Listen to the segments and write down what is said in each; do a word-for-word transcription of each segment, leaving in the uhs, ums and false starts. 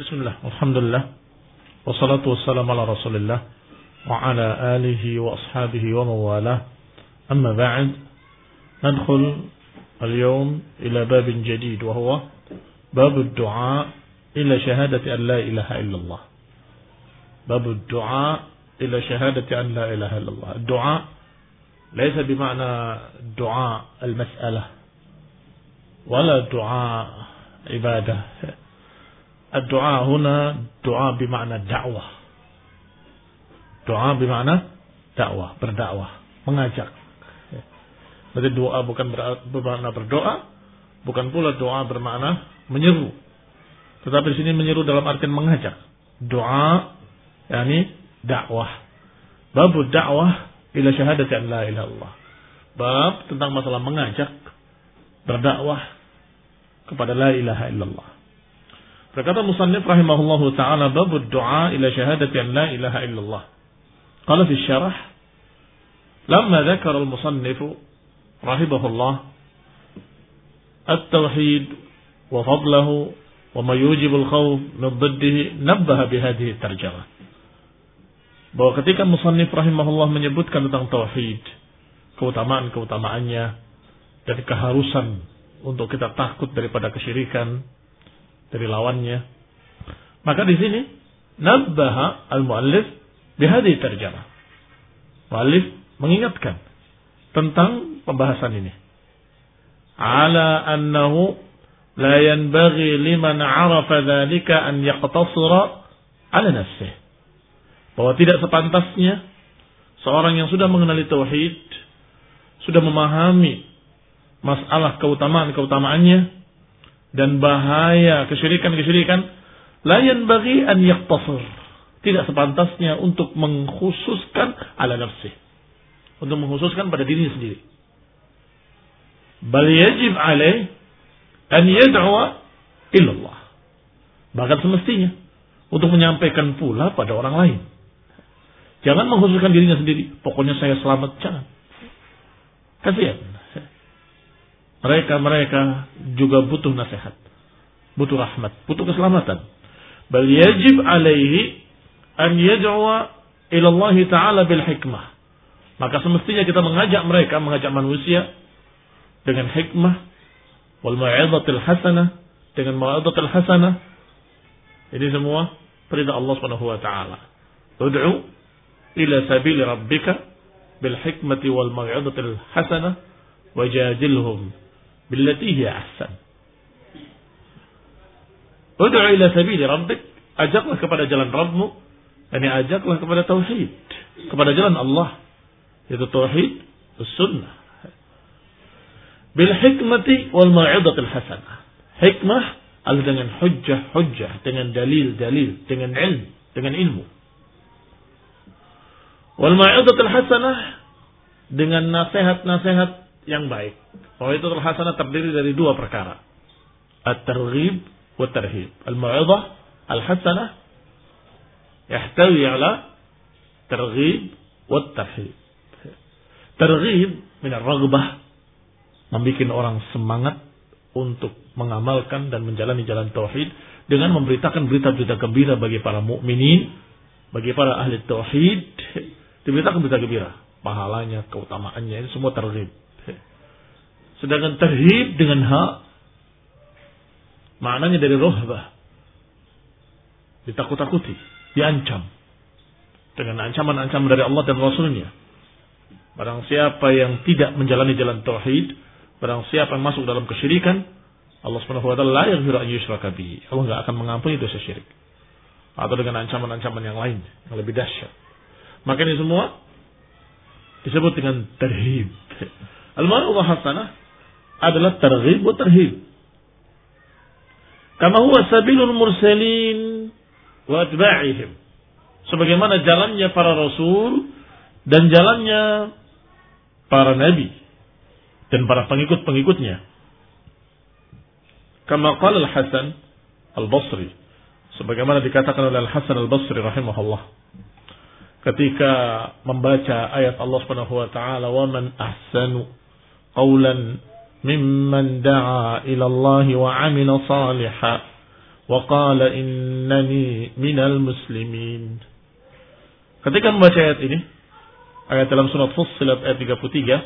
Bismillah, alhamdulillah, wassalatu wassalamu ala rasulillah wa ala alihi wa ashabihi wa mawalah. Amma ba'd, nadkhul al-yawm ila babin jadid wa huwa babud du'a ila shahadati an la ilaha illallah. Babud du'a ila shahadati an la ilaha illallah. Ad-du'a laysa bima'na du'a al-mas'alah wala du'a ibadah. Ad-du'a huna du'a bima'na da'wah. Doa bima'na dakwah, berdakwah, mengajak. Berarti doa bukan bermakna berdoa, bukan pula doa bermakna menyeru. Tetapi di sini menyeru dalam artian mengajak. Doa yakni dakwah. Bab dakwah ila syahadati an la ilaha illallah. Bab tentang masalah mengajak berdakwah kepada la ilaha illallah. Berkata musannif rahimahullahu ta'ala, babud du'a ila syahadati an la ilaha illallah. Qala fi syarah, lamma dzakara al-musannif rahimahullah at-tauhid wa fadlahu wa ma yujibu al-khawf min dhiddihi, nabbaha bi hadhihi at-tarjamah. Bahwa ketika musannif rahimahullah menyebutkan tentang tauhid, keutamaan-keutamaannya dan keharusan untuk kita takut daripada kesyirikan, dari lawannya, maka di sini nabbaha al-muallif bihadhihi tarjamah. Muallif mengingatkan tentang pembahasan ini. Ala annahu la yanbaghi liman 'arafa dzalika an yaqtasira 'ala nafsihi. Bahwa tidak sepantasnya seorang yang sudah mengenali tauhid, sudah memahami masalah keutamaan-keutamaannya dan bahaya kesyirikan-kesyirikan, la yanbaghi an yaqtasir, tidak sepantasnya untuk mengkhususkan ala nafsi, untuk mengkhususkan pada dirinya sendiri. Bal yajib alaih an yad'wa ilallah, bahkan semestinya untuk menyampaikan pula pada orang lain. Jangan mengkhususkan dirinya sendiri, pokoknya saya selamat, jangan. Kasihan. Mereka-mereka juga butuh nasihat, butuh rahmat, butuh keselamatan. Bal yajib alaihi an yad'wa ila Allah Ta'ala bil hikmah. Maka semestinya kita mengajak mereka, mengajak manusia dengan hikmah, wal mau'izatil hasanah, dengan mau'izatil hasanah. Ini semua perintah Allah Subhanahu wa taala. Ud'u ila sabili rabbika bil hikmati wal mau'izatil hasanah wajadilhum billati hiya ahsan. Ud'u ila sabili rabbik, ajaklah kepada jalan Rabbmu, yakni ajaklah kepada tauhid, kepada jalan Allah, yaitu tauhid, sunnah. Bil hikmati wal mau'izatil hasanah. Hikmah adalah dengan hujjah-hujjah, dengan dalil-dalil, dengan ilmu, dengan ilmu. Wal mau'izatil hasanah, dengan nasihat-nasihat yang baik. Mau'izatul hasanah terdiri dari dua perkara, at-targhib wa tarhib. Al-mau'izah al-hasanah yahtawi ala targhib wa tarhib. Targhib min ar-raghbah, membikin orang semangat untuk mengamalkan dan menjalani jalan tauhid dengan memberitakan berita-berita gembira bagi para mukminin, bagi para ahli tauhid, diberitakan berita gembira, pahalanya, keutamaannya, ini semua targhib. Sedangkan tarhib dengan ha, maknanya dari rohbah, ditakut-takuti, diancam dengan ancaman-ancaman dari Allah dan Rasulnya. Barang siapa yang tidak menjalani jalan tauhid, barang siapa yang masuk dalam kesyirikan, Allah Subhanahu wa taala la yaghfiru an yushraka bihi, Allah enggak akan mengampuni dosa syirik. Atau dengan ancaman-ancaman yang lain yang lebih dahsyat. Maka ini semua disebut dengan tarhib. Al-mau'izah hasanah adalah targhib wa tarhib. Kama huwa sabilul mursalin wa atba'ihim. Sebagaimana jalannya para rasul dan jalannya para nabi dan para pengikut-pengikutnya. Kama qala Al-Hasan Al-Basri, sebagaimana dikatakan oleh Al-Hasan Al-Basri rahimahullah ketika membaca ayat Allah Subhanahu wa taala, wa man ahsanu qawlan mimman da'a ila Allah wa 'amila salihan wa qala innani minal muslimin. Ketika membaca ayat ini, ayat dalam surat Fussilat ayat tiga puluh tiga,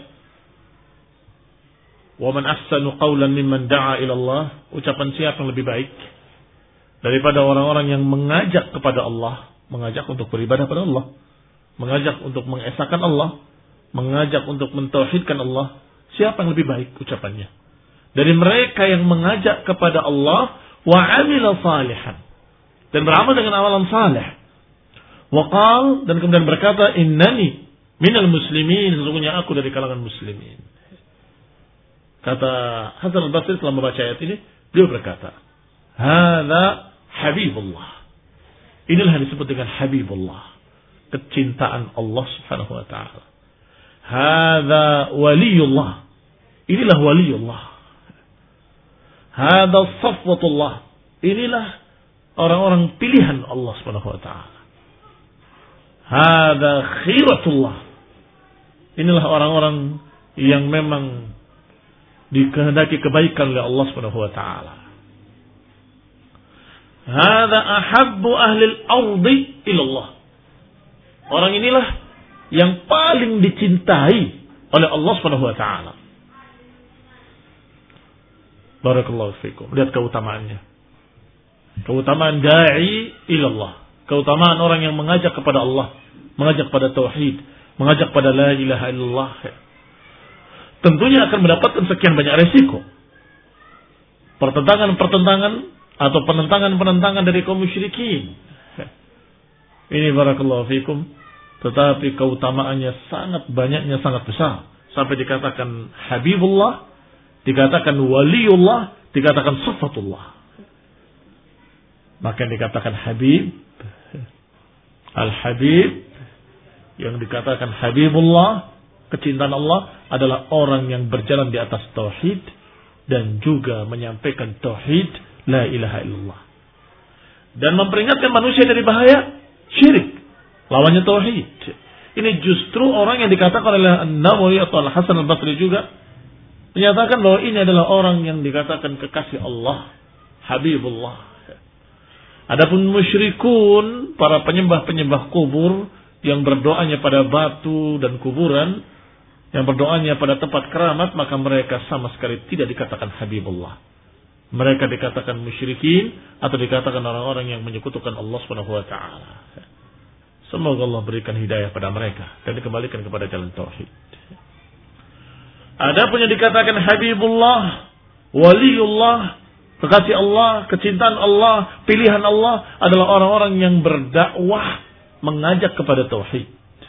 wa man ahsanu qawlan mimman da'a ila Allah, ucapan siapa yang lebih baik daripada orang-orang yang mengajak kepada Allah, mengajak untuk beribadah pada Allah, mengajak untuk mengesahkan Allah, mengajak untuk mentauhidkan Allah. Siapa yang lebih baik ucapannya dari mereka yang mengajak kepada Allah wa amila salihan, dan beramal dengan amalan saleh, wa qal, dan kemudian berkata innani minal muslimin, sesungguhnya aku dari kalangan muslimin. Kata Hasan al-Basri setelah membaca ayat ini, beliau berkata, hadza habibullah. Inilah yang disebut dengan habibullah, kecintaan Allah Subhanahu wa taala. Hadza waliyullah. Inilah waliullah. Hadza safwatullah. Inilah orang-orang pilihan Allah Subhanahu wa taala. Hadza khiratullah. Inilah orang-orang yang memang dikehendaki kebaikan oleh Allah Subhanahu wa taala. Hadza ahabbu ahli al-ardi ila Allah. Orang inilah yang paling dicintai oleh Allah Subhanahu wa taala. Barakallahu fikum. Lihat keutamaannya. Keutamaan da'i ila Allah. Keutamaan orang yang mengajak kepada Allah, mengajak pada tauhid, mengajak pada la ilaha illallah. Tentunya akan mendapatkan sekian banyak resiko. Pertentangan-pertentangan atau penentangan-penentangan dari kaum musyrikin. Ini barakallahu fikum. Tetapi keutamaannya sangat banyaknya, sangat besar. Sampai dikatakan Habibullah, dikatakan Waliullah, dikatakan Sifatullah. Maka yang dikatakan Habib, Al-Habib, yang dikatakan Habibullah, kecintaan Allah, adalah orang yang berjalan di atas tauhid dan juga menyampaikan tauhid la ilaha illallah, dan memperingatkan manusia dari bahaya syirik, lawannya tauhid. Ini justru orang yang dikatakan oleh An-Nawawi atau Al-Hasan al-Basri juga menyatakan bahwa ini adalah orang yang dikatakan kekasih Allah, Habibullah. Adapun musyrikun, para penyembah-penyembah kubur yang berdoanya pada batu dan kuburan, yang berdoanya pada tempat keramat, maka mereka sama sekali tidak dikatakan Habibullah. Mereka dikatakan musyrikin atau dikatakan orang-orang yang menyekutukan Allah Subhanahu wa taala. Semoga Allah berikan hidayah pada mereka dan dikembalikan kepada jalan tauhid. Adapun yang dikatakan Habibullah, Waliullah, kekasih Allah, kecintaan Allah, pilihan Allah, adalah orang-orang yang berdakwah, mengajak kepada tauhid.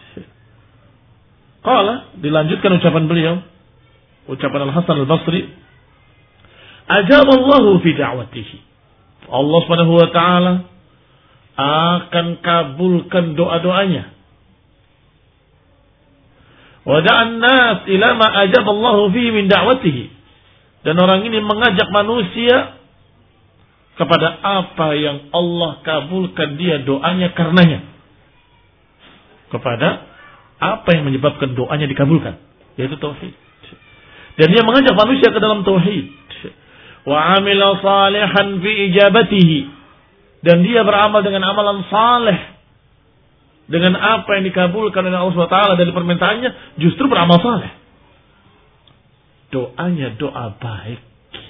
Qala, dilanjutkan ucapan beliau, ucapan Al-Hasan al-Basri, ajaballahu fi da'watihi. Allah Subhanahu wa taala akan kabulkan doa-doanya. Wa da'an nas ila ma ajaballahu fi min da'watihi. Dan orang ini mengajak manusia kepada apa yang Allah kabulkan dia doanya karenanya. Kepada apa yang menyebabkan doanya dikabulkan, yaitu tauhid. Dan dia mengajak manusia ke dalam tauhid. Wa amila salihan fi ijabatihi. Dan dia beramal dengan amalan saleh dengan apa yang dikabulkan oleh Allah subhanahu wa taala dari permintaannya, justru beramal saleh. Doanya doa baik.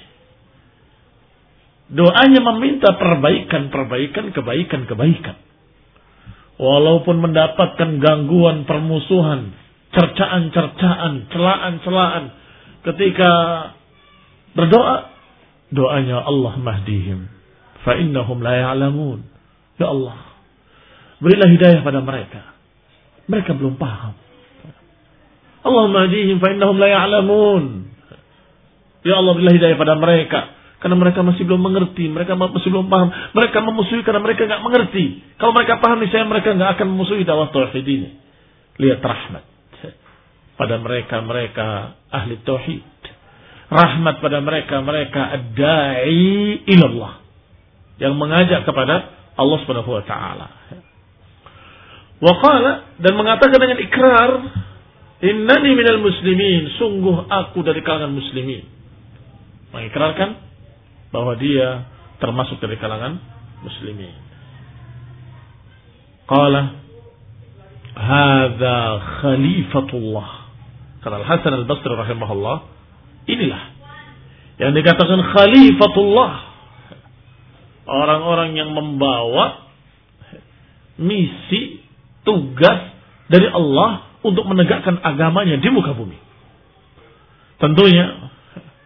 Doanya meminta perbaikan-perbaikan, kebaikan-kebaikan. Walaupun mendapatkan gangguan, permusuhan, cercaan-cercaan, celaan-celaan, ketika berdoa, doanya Allah mahdihim fa innahum la ya'lamun. Ya Allah, berilah hidayah pada mereka. Mereka belum paham. Allahumma mahdihim fa innahum la ya'lamun. Ya Allah, berilah hidayah pada mereka, karena mereka masih belum mengerti, mereka masih belum paham. Mereka memusuhi karena mereka enggak mengerti. Kalau mereka paham, niscaya mereka enggak akan memusuhi dakwah tauhid ini. Lihat rahmat pada mereka-mereka ahli tauhid. Rahmat pada mereka-mereka ad-da'i ilallah, yang mengajak kepada Allah Subhanahu wa taala. Wa qala, dan mengatakan dengan ikrar, innani minal muslimin, sungguh aku dari kalangan muslimin. Mengikrarkan bahwa dia termasuk dari kalangan muslimin. Qala hadza khalifatullah. Kata Al-Hasan Al-Basri rahimahullah, inilah yang dikatakan khalifatullah, orang-orang yang membawa misi, tugas dari Allah untuk menegakkan agamanya di muka bumi. Tentunya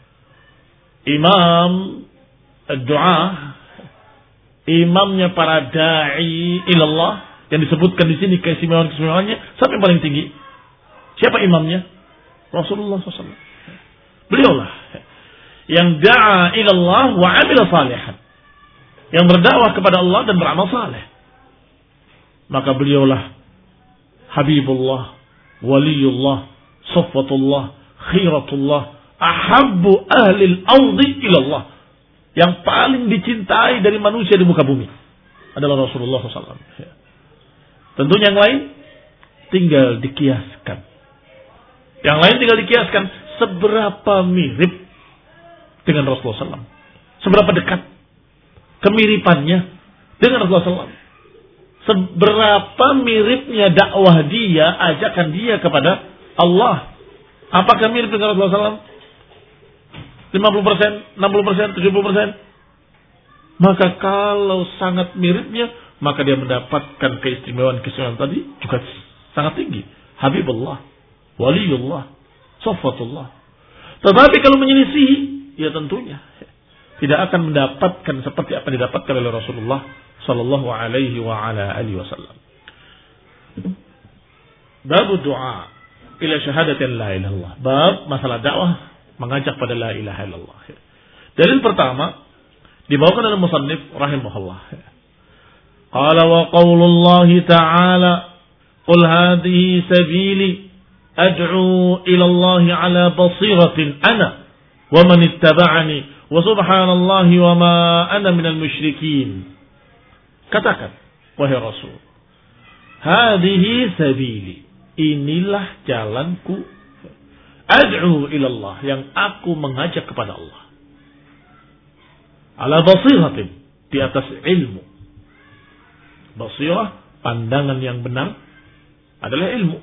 imam doa, imamnya para da'i ilallah yang disebutkan di sini keistimewaan-keistimewaannya, siapa yang paling tinggi? Siapa imamnya? Rasulullah shallallahu alaihi wasallam. Beliaulah yang da'a ilallah wa amila salihan, yang berdakwah kepada Allah dan beramal saleh. Maka beliaulah Habibullah, Waliullah, Safwatullah, Khiratullah, ahabbu ahlil ardi ilallah, yang paling dicintai dari manusia di muka bumi adalah Rasulullah shallallahu alaihi wasallam. Tentunya yang lain tinggal dikiaskan. Yang lain tinggal dikiaskan seberapa mirip dengan Rasulullah shallallahu alaihi wasallam, seberapa dekat kemiripannya dengan Rasulullah shallallahu alaihi wasallam, seberapa miripnya dakwah dia, ajakan dia kepada Allah. Apakah mirip dengan Rasulullah shallallahu alaihi wasallam? lima puluh persen, enam puluh persen, tujuh puluh persen? Maka kalau sangat miripnya, maka dia mendapatkan keistimewaan-keistimewaan tadi juga sangat tinggi. Habibullah, Waliullah, Safwatullah. Tetapi kalau menyelisihi, ya tentunya tidak akan mendapatkan seperti apa yang didapatkan oleh Rasulullah sallallahu alaihi wa ala alihi wasallam. Bab doa ila syahadatin la ilaha illallah. Bab masalah dakwah mengajak pada la ilaha illallah. Dalil pertama dibawakan oleh musannif rahimahullah. Qala wa qaulullah ta'ala qul hadhihi sabili ad'u ila Allah ala basiratin ana wa man ittaba'ani wa subhanallahi wa ma ana minal musyrikin. Katakan wahai Rasul, hadhihi sabili, inilah jalanku, ad'u ila Allah, yang aku mengajak kepada Allah, ala basiratin, di atas ilmu. Basirah, pandangan yang benar adalah ilmu.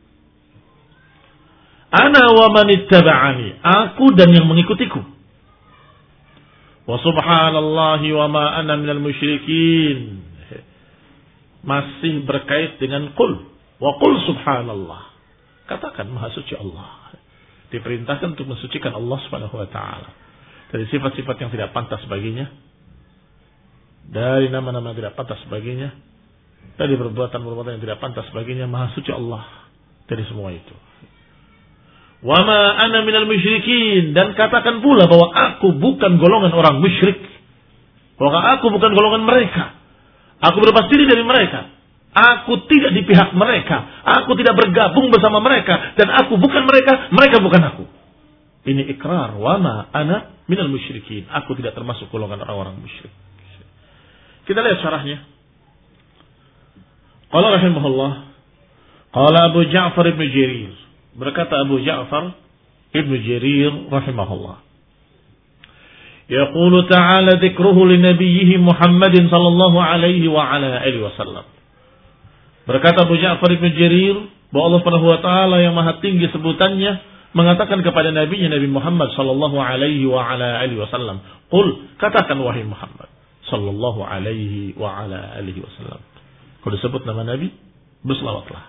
Ana wa man ittaba'ani, aku dan yang mengikutiku. Wa subhanallahi wa ma ana minal musyrikin, masih berkait dengan qul. Wa qul subhanallah, katakan maha suci Allah. Diperintahkan untuk mensucikan Allah Subhanahu wa taala dari sifat-sifat yang tidak pantas baginya, dari nama-nama yang tidak pantas baginya, dari perbuatan-perbuatan yang tidak pantas baginya. Maha suci Allah dari semua itu. Wa ma ana minal musyrikin, dan katakan pula bahwa aku bukan golongan orang musyrik, bahwa aku bukan golongan mereka. Aku berlepas diri dari mereka. Aku tidak di pihak mereka. Aku tidak bergabung bersama mereka, dan aku bukan mereka, mereka bukan aku. Ini ikrar, wa ma ana minal musyrikin. Aku tidak termasuk golongan orang-orang musyrik. Kita lihat syarahnya. Qala rahimahullah, qala Abu Ja'far ibn Jarir, berkata Abu Ja'far ibn Jarir rahimahullah, yaqulu ta'ala dzikruhu li nabiyhi Muhammadin sallallahu alaihi wa ala alihi wasallam. Berkata Abu Ja'far ibn Jarir bahwa Allah Subhanahu wa taala yang maha tinggi sebutannya mengatakan kepada nabinya Nabi Muhammad sallallahu alaihi wa ala alihi wasallam, qul, katakan wahai Muhammad sallallahu alaihi wa ala alihi wasallam. Kalau disebut nama Nabi, berselawatlah.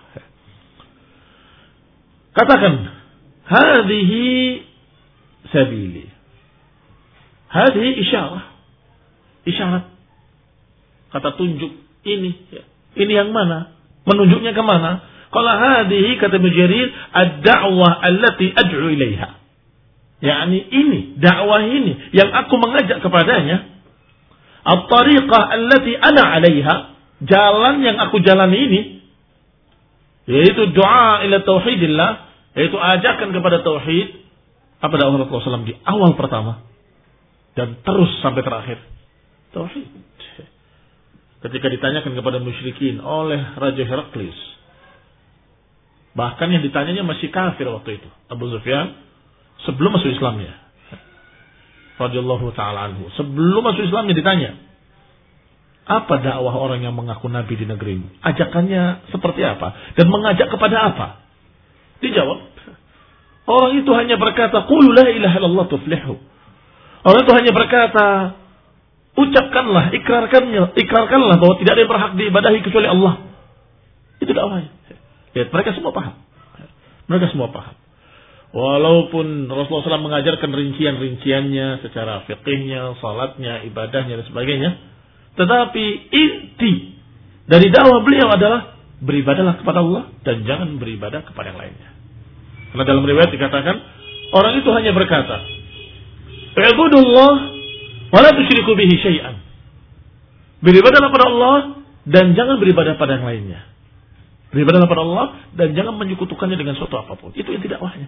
Katakan, hadhihi sabili. Hadhihi isyarah. Isyarat. Kata tunjuk, ini. Ini yang mana? Menunjuknya ke mana? Kalau hadhihi, kata Mujarir, ad-da'wah allati ad'u ilaiha. yakni ini, dakwah ini yang aku mengajak kepadanya. At-tariqah allati ana 'alaiha, jalan yang aku jalani ini, yaitu doa ila tauhidillah, yaitu ajakan kepada tauhid. Apa dakwah Rasulullah shallallahu alaihi wasallam di awal pertama dan terus sampai terakhir? Tauhid. Ketika ditanyakan kepada musyrikin oleh Raja Heraklius, bahkan yang ditanyanya masih kafir waktu itu, Abu Sufyan, sebelum masuk Islamnya. radhiyallahu taala anhu, sebelum masuk Islamnya ditanya, apa dakwah orang yang mengaku nabi di negerimu? Ajakannya seperti apa? Dan mengajak kepada apa? Dijawab, orang itu hanya berkata, qulu la ilaha illallah tuflihu. Orang itu hanya berkata, ucapkanlah, ikrarkannya, ikrarkanlah bahwa tidak ada yang berhak diibadahi kecuali Allah. Itu dakwahnya. Lihat, mereka semua paham. Mereka semua paham. Walaupun Rasulullah shallallahu alaihi wasallam mengajarkan rincian-rinciannya secara fikihnya, salatnya, ibadahnya dan sebagainya, tetapi inti dari dakwah beliau adalah beribadahlah kepada Allah dan jangan beribadah kepada yang lainnya. Karena dalam riwayat dikatakan orang itu hanya berkata, "I'budullah wa la tusyriku bihi syai'an." Beribadahlah kepada Allah dan jangan beribadah pada yang lainnya. Beribadahlah kepada Allah dan jangan menyekutukannya dengan suatu apapun. Itu inti dakwahnya.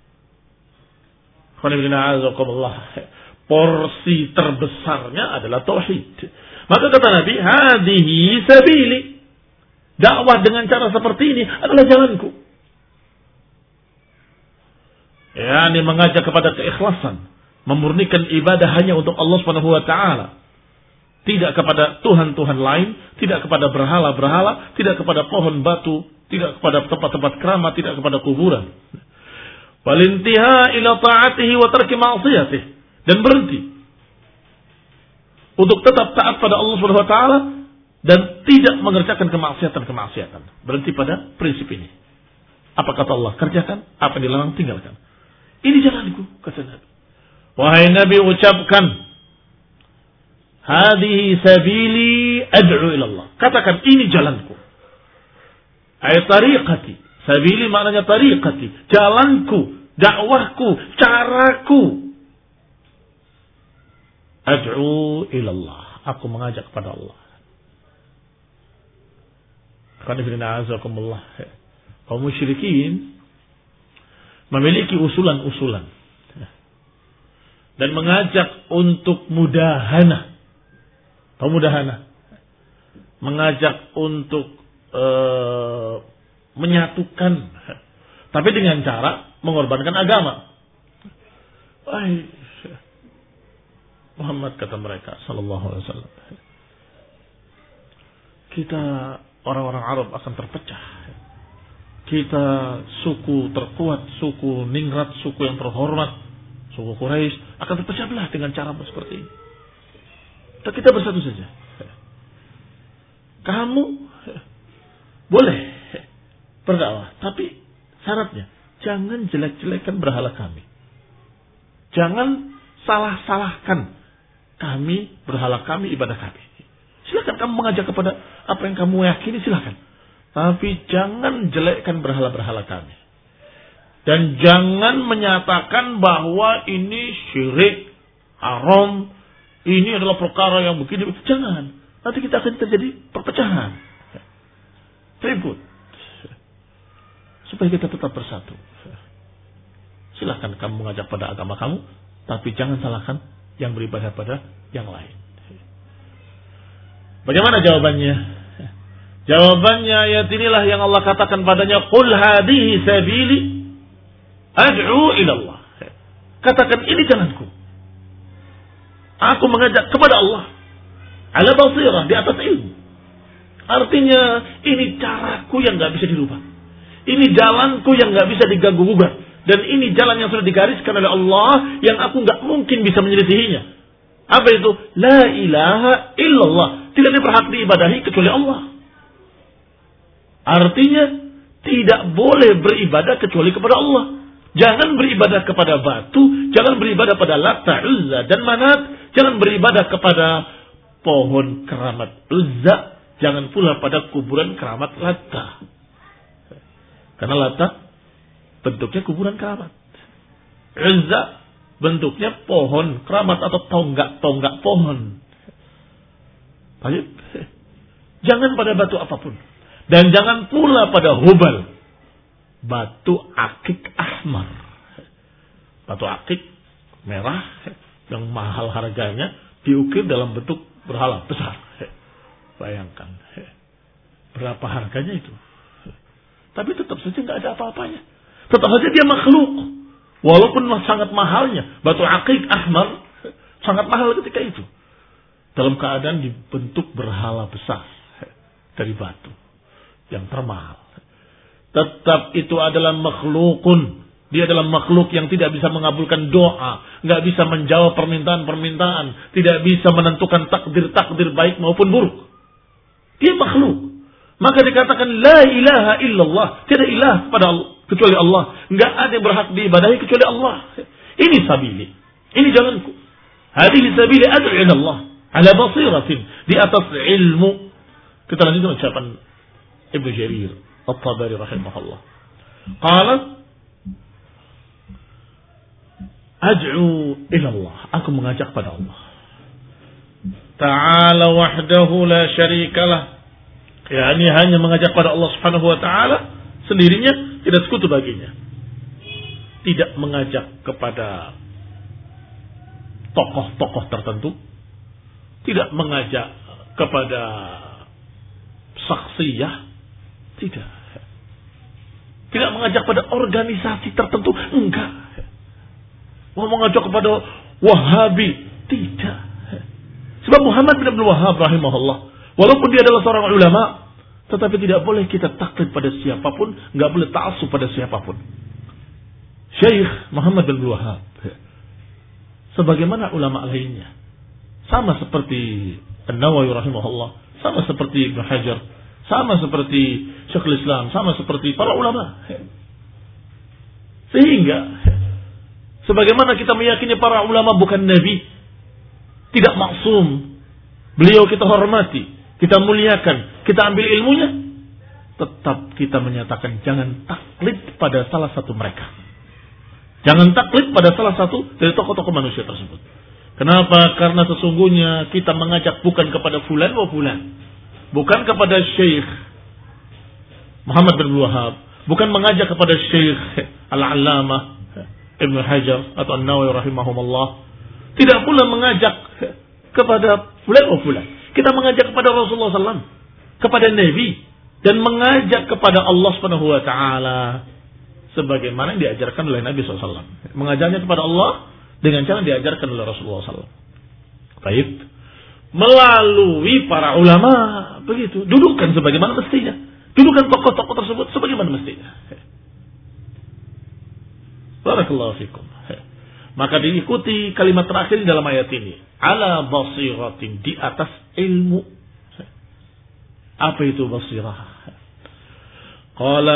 Porsi terbesarnya adalah tauhid. Maka kata Nabi, hadihi sabili. Dakwah dengan cara seperti ini adalah jalanku. Ya, ini mengajak kepada keikhlasan, memurnikan ibadah hanya untuk Allah Subhanahu wa taala. Tidak kepada tuhan-tuhan lain, tidak kepada berhala-berhala, tidak kepada pohon batu, tidak kepada tempat-tempat keramat, tidak kepada kuburan. Walintiha ila ta'atihi wa tarki ma'siyatihi, dan berhenti untuk tetap taat pada Allah Subhanahu wa taala dan tidak mengerjakan kemaksiatan-kemaksiatan. Berhenti pada prinsip ini. Apa kata Allah? Kerjakan, apa yang dilarang tinggalkan. Ini jalanku, kata Nabi. Wahai Nabi, ucapkan, hadihi sabili ad'u ila Allah. Katakan, ini jalanku. Ay tariqati. Sabili maknanya tariqati. Jalanku, dakwahku, caraku. Ad'u ila Allah. Aku mengajak kepada Allah. Qanifirina azakumullah. Kaum musyrikin memiliki usulan-usulan dan mengajak untuk mudahana. Pemudahana. Mengajak untuk uh, menyatukan, tapi dengan cara mengorbankan agama. Wahai Muhammad, kata mereka sallallahu alaihi wasallam, kita orang-orang Arab akan terpecah. Kita suku terkuat, suku ningrat, suku yang terhormat, suku Quraisy akan terpecah belah dengan cara seperti ini. Dan kita bersatu saja. Kamu boleh berdakwah, tapi syaratnya jangan jelek-jelekkan berhala kami. Jangan salah-salahkan kami, berhala kami, ibadah kami. Silakan kamu mengajak kepada apa yang kamu yakini, silakan. Tapi jangan jelekkan berhala-berhala kami. Dan jangan menyatakan bahwa ini syirik, haram, ini adalah perkara yang begini. Jangan. Nanti kita akan terjadi perpecahan. Ribut. Supaya kita tetap bersatu. Silahkan kamu mengajak pada agama kamu, tapi jangan salahkan yang beribadah pada yang lain. Bagaimana jawabannya? Jawabannya ayat inilah yang Allah katakan padanya, qul hadihi sabili ad'u ila Allah. Katakan, ini jalanku. Aku mengajak kepada Allah ala basirah, di atas ilmu. Artinya ini caraku yang enggak bisa dirubah. Ini jalanku yang enggak bisa diganggu-gugat. Dan ini jalan yang sudah digariskan oleh Allah yang aku enggak mungkin bisa menyelisihinya. Apa itu? La ilaha illallah. Tidak ada berhak diibadahi kecuali Allah. Artinya tidak boleh beribadah kecuali kepada Allah. Jangan beribadah kepada batu, jangan beribadah pada Lata, Uzza dan Manat, jangan beribadah kepada pohon keramat Uzza, jangan pula pada kuburan keramat Lata. Karena Lata bentuknya kuburan keramat. Uzza bentuknya pohon keramat atau tonggak-tonggak pohon. Baik. Jangan pada batu apapun. Dan jangan pula pada Hubal. Batu akik ahmar. Batu akik merah yang mahal harganya diukir dalam bentuk berhala besar. Bayangkan. Berapa harganya itu. Tapi tetap saja nggak ada apa-apanya. Tetap saja dia makhluk. Walaupun sangat mahalnya. Batu akik ahmar Sangat mahal ketika itu. Dalam keadaan dibentuk berhala besar dari batu yang termahal. Tetap itu adalah makhlukun. Dia adalah makhluk yang tidak bisa mengabulkan doa, nggak bisa menjawab permintaan-permintaan, tidak bisa menentukan takdir-takdir baik maupun buruk. Dia makhluk. Maka dikatakan la ilaha illallah, tidak ilah pada Allah kecuali Allah, nggak ada yang berhak diibadahi kecuali Allah. Ini sabili, ini jalanku. Hadhihi sabili ad'u ila Allah ala basiratin, di atas ilmu. Kita lanjutkan ucapan Ibnu Jarir At-Tabari rahimahullah. Qala ad'u ila Allah, aku mengajak pada Allah. Ta'ala wahdahu la syarikalah. Ya, ini hanya mengajak pada Allah Subhanahu wa taala sendirinya, tidak sekutu baginya. Tidak mengajak kepada tokoh-tokoh tertentu, tidak mengajak kepada saksiyah, tidak. Tidak mengajak pada organisasi tertentu, enggak. Mau mengajak kepada Wahabi, tidak. Sebab Muhammad bin Abdul Wahhab rahimahullah, walaupun dia adalah seorang ulama, tetapi tidak boleh kita taklid pada siapapun, nggak boleh ta'assub pada siapapun. Syekh Muhammad bin Abdul Wahhab, sebagaimana ulama lainnya, sama seperti An-Nawawi rahimahullah, sama seperti Ibnu Hajar, sama seperti Syekhul Islam, sama seperti para ulama. Sehingga sebagaimana kita meyakini para ulama bukan nabi, tidak maksum, beliau kita hormati, kita muliakan, kita ambil ilmunya, tetap kita menyatakan jangan taklid pada salah satu mereka. Jangan taklid pada salah satu dari tokoh-tokoh manusia tersebut. Kenapa? Karena sesungguhnya kita mengajak bukan kepada fulan wa fulan, bukan kepada Syekh Muhammad bin Wahhab, bukan mengajak kepada Syekh Al-Allamah Ibnu Hajar atau An-Nawawi rahimahumullah. Tidak pula mengajak kepada fulan wa fulan. Kita mengajak kepada Rasulullah sallallahu alaihi wasallam, kepada Nabi, dan mengajak kepada Allah Subhanahu wa taala sebagaimana yang diajarkan oleh Nabi sallallahu alaihi wasallam. Mengajarnya kepada Allah dengan cara yang diajarkan oleh Rasulullah sallallahu alaihi wasallam. Baik. Melalui para ulama, begitu. Dudukan sebagaimana mestinya. Dudukan tokoh-tokoh tersebut sebagaimana mestinya. Barakallahu fikum. Maka diikuti kalimat terakhir di dalam ayat ini. Ala basiratin, di atas ilmu. Apa itu basirah? Qala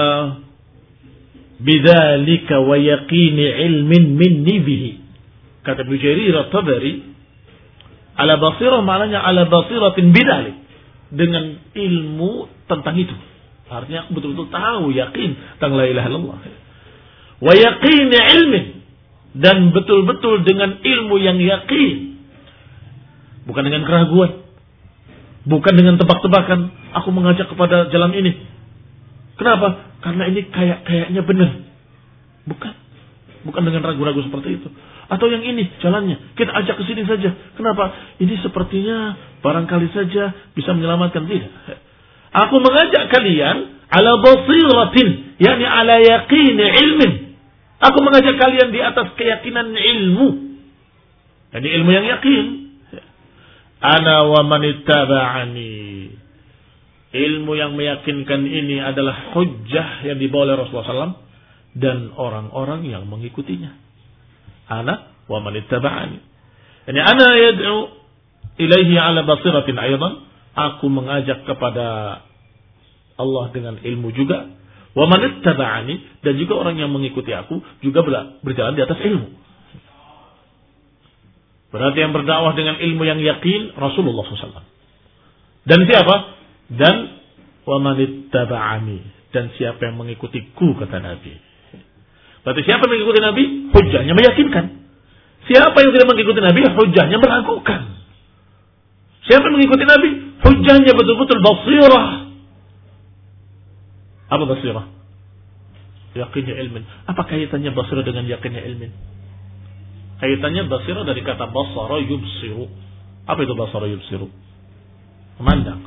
bidzalika wa yaqini ilmin minni bihi. Kata Ibnu Jarir At-Tabari, ala basirah maknanya ala basiratin bidzalik, dengan ilmu tentang itu. Artinya aku betul-betul tahu, yakin tentang la ilaha illallah. Wa yaqini ilmin, dan betul-betul dengan ilmu yang yakin, bukan dengan keraguan, bukan dengan tebak-tebakan. Aku mengajak kepada jalan ini. Kenapa? Karena ini kayak-kayaknya benar. Bukan. Bukan dengan ragu-ragu seperti itu. Atau yang ini jalannya, kita ajak ke sini saja. Kenapa? Ini sepertinya barangkali saja bisa menyelamatkan. Tidak. Aku mengajak kalian ala basiratin, yakni ala yaqini ilmin. Aku mengajak kalian di atas keyakinan ilmu. Jadi ilmu yang yakin. Ana wa manittaba'ani. Ilmu yang meyakinkan ini adalah hujjah yang dibawa oleh Rasulullah sallallahu alaihi wasallam dan orang-orang yang mengikutinya. Ana wa manittaba'ani. Yani ana yad'u ilaihi ala basiratin aydan. Aku mengajak kepada Allah dengan ilmu juga. Wa manittaba'ani, dan juga orang yang mengikuti aku juga berjalan di atas ilmu. Berarti yang berdakwah dengan ilmu yang yakin Rasulullah sallallahu alaihi wasallam. Dan siapa? Dan wa manittaba'ani, dan siapa yang mengikutiku, kata Nabi. Berarti siapa yang mengikuti Nabi? Hujjahnya meyakinkan. Siapa yang tidak mengikuti Nabi? Hujjahnya meragukan. Siapa yang mengikuti Nabi? Hujjahnya betul-betul basirah. Apa basirah? Yakinnya ilmin. Apa kaitannya basirah dengan yakinnya ilmin? Kaitannya basirah dari kata basara yubsiru. Apa itu basara yubsiru? Memandang.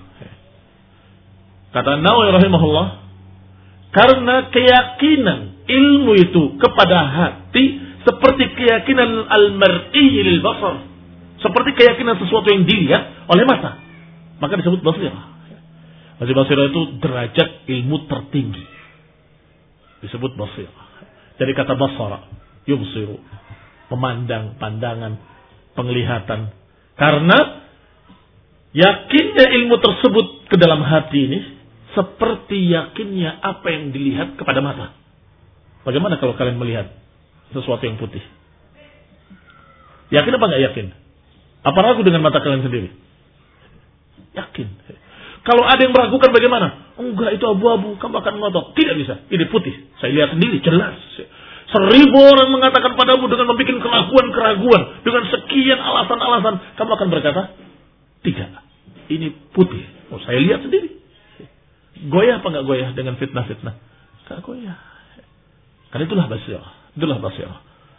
Kata Nawawi rahimahullah, karena keyakinan ilmu itu kepada hati seperti keyakinan al-mar'i lil basar, Seperti keyakinan sesuatu yang dilihat oleh mata. Maka disebut basirah. Masih basirah itu derajat ilmu tertinggi. Disebut basirah. Dari kata basara, yubsiru, memandang, pandangan, penglihatan. Karena yakinnya ilmu tersebut ke dalam hati ini seperti yakinnya apa yang dilihat kepada mata. Bagaimana kalau kalian melihat sesuatu yang putih? Yakin apa enggak yakin? Apa ragu dengan mata kalian sendiri? Yakin. Kalau ada yang meragukan bagaimana? Enggak, itu abu-abu, kamu akan ngotot. Tidak bisa, ini putih. Saya lihat sendiri, jelas. Seribu orang mengatakan padamu dengan membuat keraguan-keraguan, dengan sekian alasan-alasan, kamu akan berkata, tidak, ini putih. Oh, saya lihat sendiri. Goyah apa enggak goyah dengan fitnah-fitnah? Enggak goyah. Karena itulah basirah. Itulah basirah.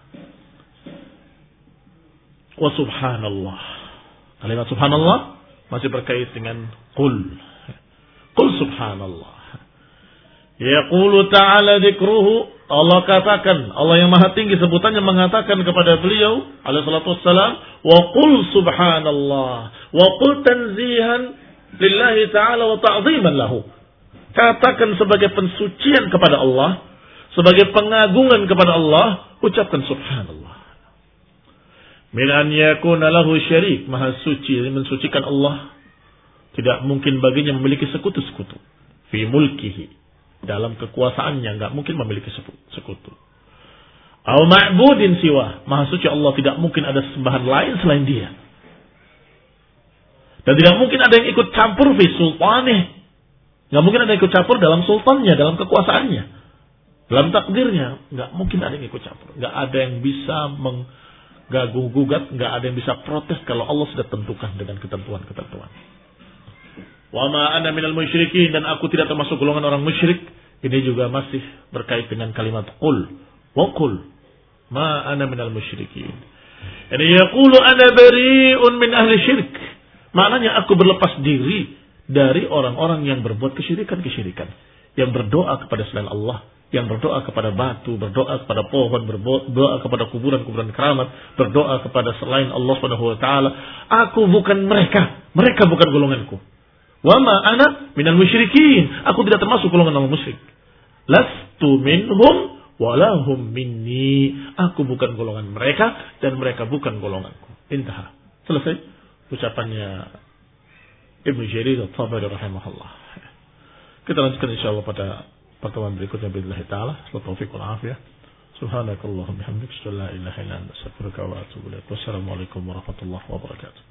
Wa subhanallah. Kalimat subhanallah masih berkait dengan qul. Qul subhanallah. Yaqulu ta'ala dzikruhu. Allah katakan, Allah yang maha tinggi sebutannya mengatakan kepada beliau alaihi salatu wassalam, wa qul subhanallah wa qul tanzihan lillahi ta'ala wa ta'ziman lahu. Katakan sebagai pensucian kepada Allah, sebagai pengagungan kepada Allah, ucapkan subhanallah. Min an yakuna lahu syarik, maha suci, mensucikan Allah. Tidak mungkin baginya memiliki sekutu-sekutu. Fi mulkihi, dalam kekuasaannya enggak mungkin memiliki sekutu. Au ma'budin siwa, maha suci Allah, tidak mungkin ada sembahan lain selain Dia. Dan tidak mungkin ada yang ikut campur fi sultanih. Enggak mungkin ada yang ikut campur dalam sultannya, dalam kekuasaannya, dalam takdirnya. Enggak mungkin ada yang ikut campur. Enggak ada yang bisa mengganggu gugat, enggak ada yang bisa protes kalau Allah sudah tentukan dengan ketentuan-ketentuan. Wa ma ana minal musyrikin, dan aku tidak termasuk golongan orang musyrik. Ini juga masih berkait dengan kalimat qul wa qul ma ana minal musyrikin. Ini yaqulu ana bari'un min ahli syirk. Maknanya aku berlepas diri dari orang-orang yang berbuat kesyirikan-kesyirikan, yang berdoa kepada selain Allah, yang berdoa kepada batu, berdoa kepada pohon, berdoa kepada kuburan-kuburan keramat, berdoa kepada selain Allah Subhanahu wa taala. Aku bukan mereka, mereka bukan golonganku. Wa ma ana minal musyrikin. Aku tidak termasuk golongan orang musyrik. Lastu minhum wa lahum minni. Aku bukan golongan mereka dan mereka bukan golonganku. Intah. Selesai ucapannya Ibnu Jarir At-Tabari rahimahullah. Kita lanjutkan insyaallah pada pertemuan berikutnya billahi taala. Taufiq wal afiyah. Subhanakallahumma bihamdika asyhadu an la ilaha illa anta astaghfiruka wa atubu ilaik. Wassalamualaikum warahmatullahi wabarakatuh.